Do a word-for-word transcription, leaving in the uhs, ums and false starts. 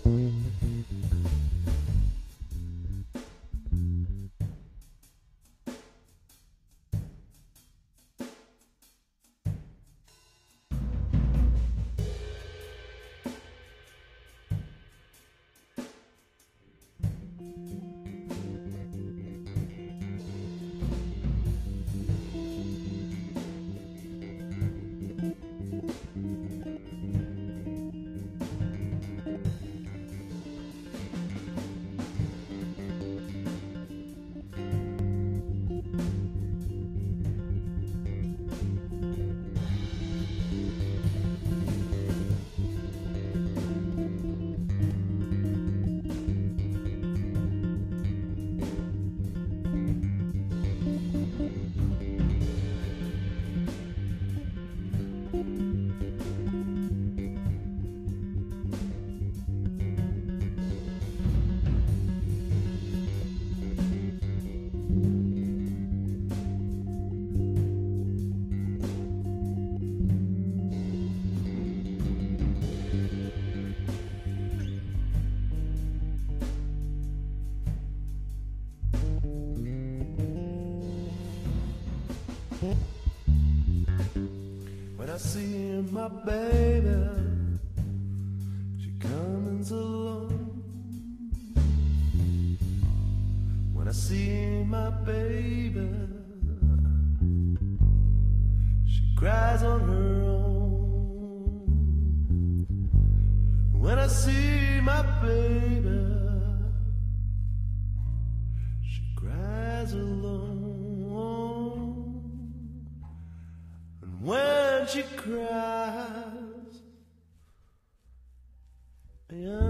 When I see my baby, she comes along. When I see my baby, she cries on her own. When I see my baby, she cries alone. When she cries, yeah.